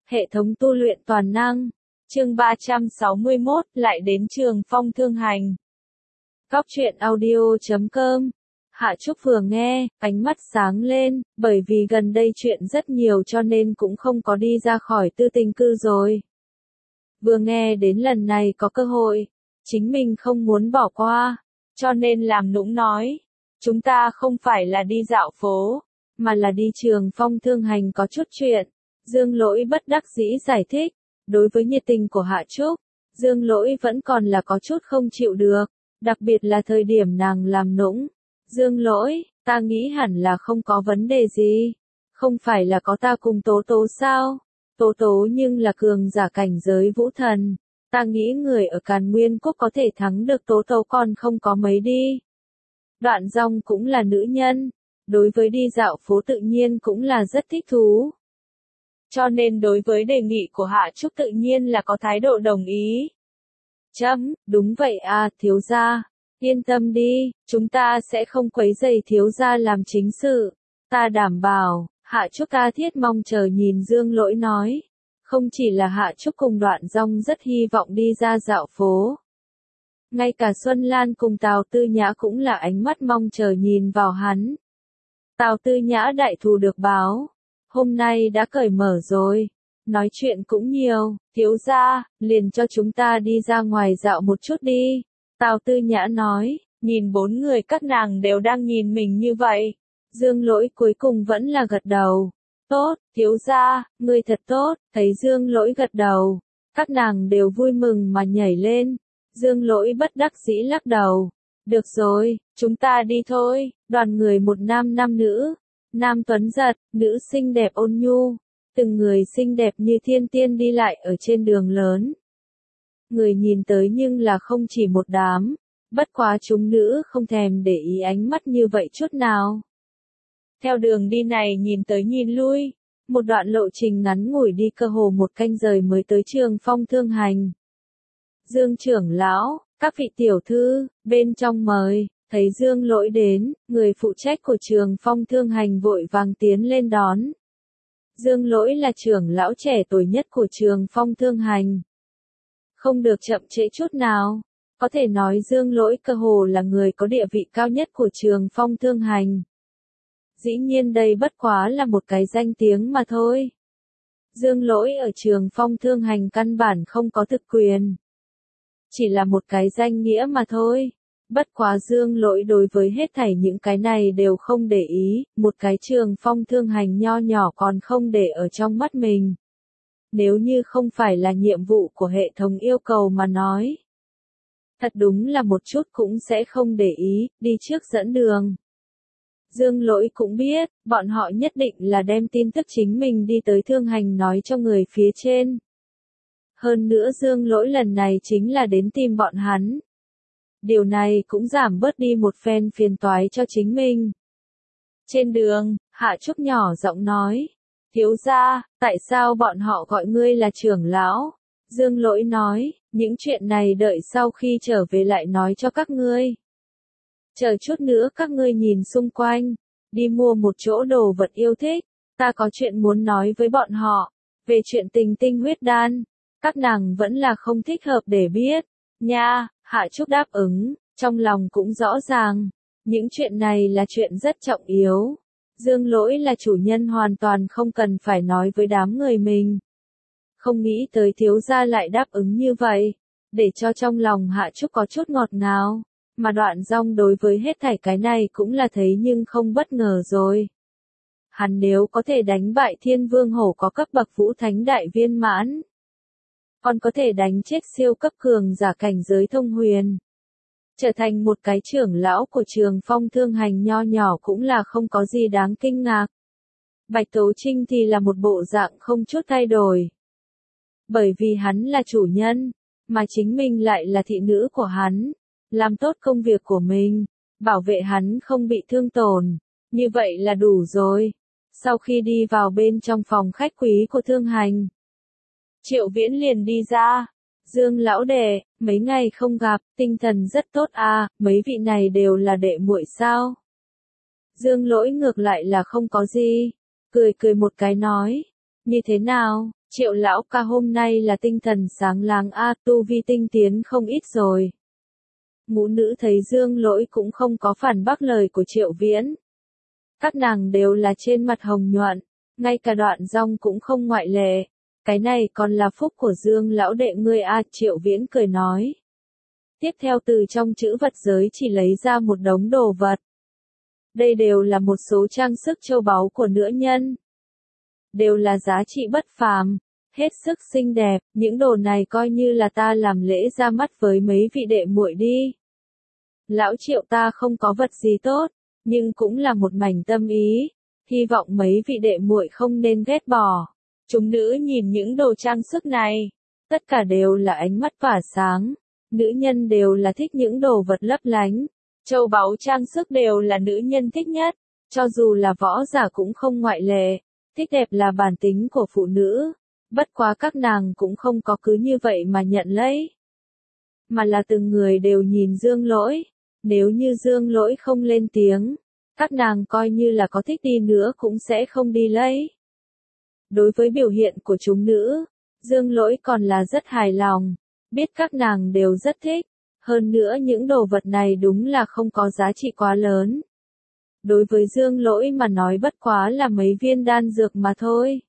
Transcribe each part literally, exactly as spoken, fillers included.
Hệ thống tu luyện toàn năng. Chương ba trăm sáu mươi mốt, lại đến Trường Phong thương hành. Góc truyện audio chấm com. Hạ Trúc vừa nghe, ánh mắt sáng lên, bởi vì gần đây chuyện rất nhiều cho nên cũng không có đi ra khỏi tư tình cư rồi. Vừa nghe đến lần này có cơ hội, chính mình không muốn bỏ qua, cho nên làm nũng nói, chúng ta không phải là đi dạo phố, mà là đi Trường Phong thương hành có chút chuyện. Dương Lỗi bất đắc dĩ giải thích, đối với nhiệt tình của Hạ Trúc, Dương Lỗi vẫn còn là có chút không chịu được, đặc biệt là thời điểm nàng làm nũng. Dương Lỗi, ta nghĩ hẳn là không có vấn đề gì, không phải là có ta cùng Tố Tố sao? Tố Tố nhưng là cường giả cảnh giới vũ thần, ta nghĩ người ở Càn Nguyên Quốc có thể thắng được Tố Tố còn không có mấy đi. Đoạn Dòng cũng là nữ nhân, đối với đi dạo phố tự nhiên cũng là rất thích thú. Cho nên đối với đề nghị của Hạ Trúc tự nhiên là có thái độ đồng ý. Chấm, đúng vậy à, thiếu gia, yên tâm đi, chúng ta sẽ không quấy rầy thiếu gia làm chính sự, ta đảm bảo. Hạ Trúc ta thiết mong chờ nhìn Dương Lỗi nói, không chỉ là Hạ Trúc cùng Đoạn Dòng rất hy vọng đi ra dạo phố. Ngay cả Xuân Lan cùng Tào Tư Nhã cũng là ánh mắt mong chờ nhìn vào hắn. Tào Tư Nhã đại thù được báo, hôm nay đã cởi mở rồi, nói chuyện cũng nhiều, thiếu gia, liền cho chúng ta đi ra ngoài dạo một chút đi. Tào Tư Nhã nói, nhìn bốn người các nàng đều đang nhìn mình như vậy. Dương Lỗi cuối cùng vẫn là gật đầu. Tốt, thiếu gia, ngươi thật tốt, thấy Dương Lỗi gật đầu. Các nàng đều vui mừng mà nhảy lên. Dương Lỗi bất đắc dĩ lắc đầu. Được rồi, chúng ta đi thôi, đoàn người một nam năm nữ. Nam tuấn giật, nữ xinh đẹp ôn nhu. Từng người xinh đẹp như thiên tiên đi lại ở trên đường lớn. Người nhìn tới nhưng là không chỉ một đám. Bất quá chúng nữ không thèm để ý ánh mắt như vậy chút nào. Theo đường đi này nhìn tới nhìn lui, một đoạn lộ trình ngắn ngủi đi cơ hồ một canh giờ mới tới Trường Phong thương hành. Dương trưởng lão, các vị tiểu thư, bên trong mời, thấy Dương Lỗi đến, người phụ trách của Trường Phong thương hành vội vàng tiến lên đón. Dương Lỗi là trưởng lão trẻ tuổi nhất của Trường Phong thương hành. Không được chậm trễ chút nào, có thể nói Dương Lỗi cơ hồ là người có địa vị cao nhất của Trường Phong thương hành. Dĩ nhiên đây bất quá là một cái danh tiếng mà thôi. Dương Lỗi ở Trường Phong thương hành căn bản không có thực quyền. Chỉ là một cái danh nghĩa mà thôi. Bất quá Dương Lỗi đối với hết thảy những cái này đều không để ý, một cái Trường Phong thương hành nho nhỏ còn không để ở trong mắt mình. Nếu như không phải là nhiệm vụ của hệ thống yêu cầu mà nói. Thật đúng là một chút cũng sẽ không để ý, đi trước dẫn đường. Dương Lỗi cũng biết, bọn họ nhất định là đem tin tức chính mình đi tới thương hành nói cho người phía trên. Hơn nữa Dương Lỗi lần này chính là đến tìm bọn hắn. Điều này cũng giảm bớt đi một phen phiền toái cho chính mình. Trên đường, Hạ Trúc nhỏ giọng nói, thiếu gia, tại sao bọn họ gọi ngươi là trưởng lão? Dương Lỗi nói, những chuyện này đợi sau khi trở về lại nói cho các ngươi. Chờ chút nữa các ngươi nhìn xung quanh, đi mua một chỗ đồ vật yêu thích, ta có chuyện muốn nói với bọn họ, về chuyện tình tinh huyết đan, các nàng vẫn là không thích hợp để biết, nha. Hạ Trúc đáp ứng, trong lòng cũng rõ ràng, những chuyện này là chuyện rất trọng yếu. Dương Lỗi là chủ nhân hoàn toàn không cần phải nói với đám người mình. Không nghĩ tới thiếu gia lại đáp ứng như vậy, để cho trong lòng Hạ Trúc có chút ngọt ngào. Mà Đoạn Dòng đối với hết thảy cái này cũng là thấy nhưng không bất ngờ rồi. Hắn nếu có thể đánh bại Thiên Vương Hổ có cấp bậc Vũ Thánh Đại Viên Mãn, còn có thể đánh chết siêu cấp cường giả cảnh giới thông huyền, trở thành một cái trưởng lão của Trường Phong thương hành nho nhỏ cũng là không có gì đáng kinh ngạc. Bạch Tố Trinh thì là một bộ dạng không chút thay đổi. Bởi vì hắn là chủ nhân, mà chính mình lại là thị nữ của hắn. Làm tốt công việc của mình, bảo vệ hắn không bị thương tổn, như vậy là đủ rồi. Sau khi đi vào bên trong phòng khách quý của thương hành, Triệu Viễn liền đi ra. Dương lão đệ, mấy ngày không gặp, tinh thần rất tốt à, mấy vị này đều là đệ muội sao? Dương Lỗi ngược lại là không có gì, cười cười một cái nói, như thế nào, Triệu lão ca hôm nay là tinh thần sáng láng a, tu vi tinh tiến không ít rồi. Ngũ nữ thấy Dương Lỗi cũng không có phản bác lời của Triệu Viễn. Các nàng đều là trên mặt hồng nhuận, ngay cả Đoạn Dong cũng không ngoại lệ. Cái này còn là phúc của Dương lão đệ ngươi a, Triệu Viễn cười nói. Tiếp theo từ trong chữ vật giới chỉ lấy ra một đống đồ vật. Đây đều là một số trang sức châu báu của nữ nhân. Đều là giá trị bất phàm, hết sức xinh đẹp, những đồ này coi như là ta làm lễ ra mắt với mấy vị đệ muội đi. Lão Triệu ta không có vật gì tốt, nhưng cũng là một mảnh tâm ý, hy vọng mấy vị đệ muội không nên ghét bỏ. Chúng nữ nhìn những đồ trang sức này, tất cả đều là ánh mắt tỏa sáng, nữ nhân đều là thích những đồ vật lấp lánh, châu báu trang sức đều là nữ nhân thích nhất, cho dù là võ giả cũng không ngoại lệ, thích đẹp là bản tính của phụ nữ, bất quá các nàng cũng không có cứ như vậy mà nhận lấy, mà là từng người đều nhìn Dương Lỗi, nếu như Dương Lỗi không lên tiếng, các nàng coi như là có thích đi nữa cũng sẽ không đi lấy. Đối với biểu hiện của chúng nữ, Dương Lỗi còn là rất hài lòng, biết các nàng đều rất thích, hơn nữa những đồ vật này đúng là không có giá trị quá lớn. Đối với Dương Lỗi mà nói bất quá là mấy viên đan dược mà thôi.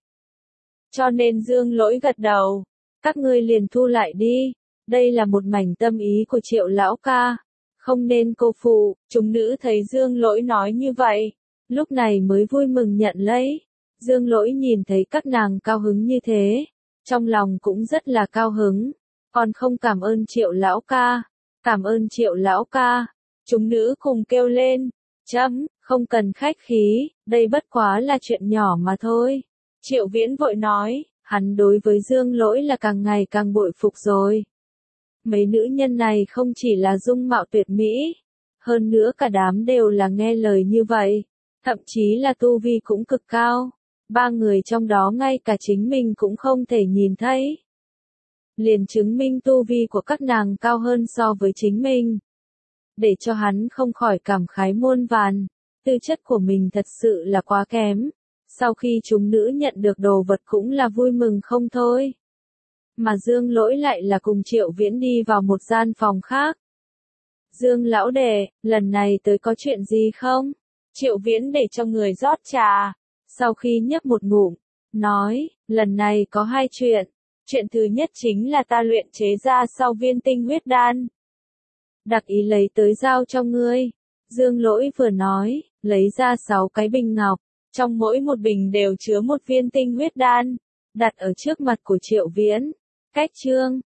Cho nên Dương Lỗi gật đầu, các ngươi liền thu lại đi, đây là một mảnh tâm ý của Triệu lão ca, không nên cô phụ. Chúng nữ thấy Dương Lỗi nói như vậy, lúc này mới vui mừng nhận lấy. Dương Lỗi nhìn thấy các nàng cao hứng như thế, trong lòng cũng rất là cao hứng, còn không cảm ơn Triệu lão ca, cảm ơn Triệu lão ca. Chúng nữ cùng kêu lên, chấm, không cần khách khí, đây bất quá là chuyện nhỏ mà thôi. Triệu Viễn vội nói, hắn đối với Dương Lỗi là càng ngày càng bội phục rồi. Mấy nữ nhân này không chỉ là dung mạo tuyệt mỹ, hơn nữa cả đám đều là nghe lời như vậy, thậm chí là tu vi cũng cực cao. Ba người trong đó ngay cả chính mình cũng không thể nhìn thấy. Liền chứng minh tu vi của các nàng cao hơn so với chính mình. Để cho hắn không khỏi cảm khái muôn vàn, tư chất của mình thật sự là quá kém. Sau khi chúng nữ nhận được đồ vật cũng là vui mừng không thôi. Mà Dương Lỗi lại là cùng Triệu Viễn đi vào một gian phòng khác. Dương lão đệ, lần này tới có chuyện gì không? Triệu Viễn để cho người rót trà. Sau khi nhấp một ngụm, nói, lần này có hai chuyện. Chuyện thứ nhất chính là ta luyện chế ra sau viên tinh huyết đan. Đặc ý lấy tới giao cho ngươi. Dương Lỗi vừa nói, lấy ra sáu cái bình ngọc, trong mỗi một bình đều chứa một viên tinh huyết đan, đặt ở trước mặt của Triệu Viễn. Cách chương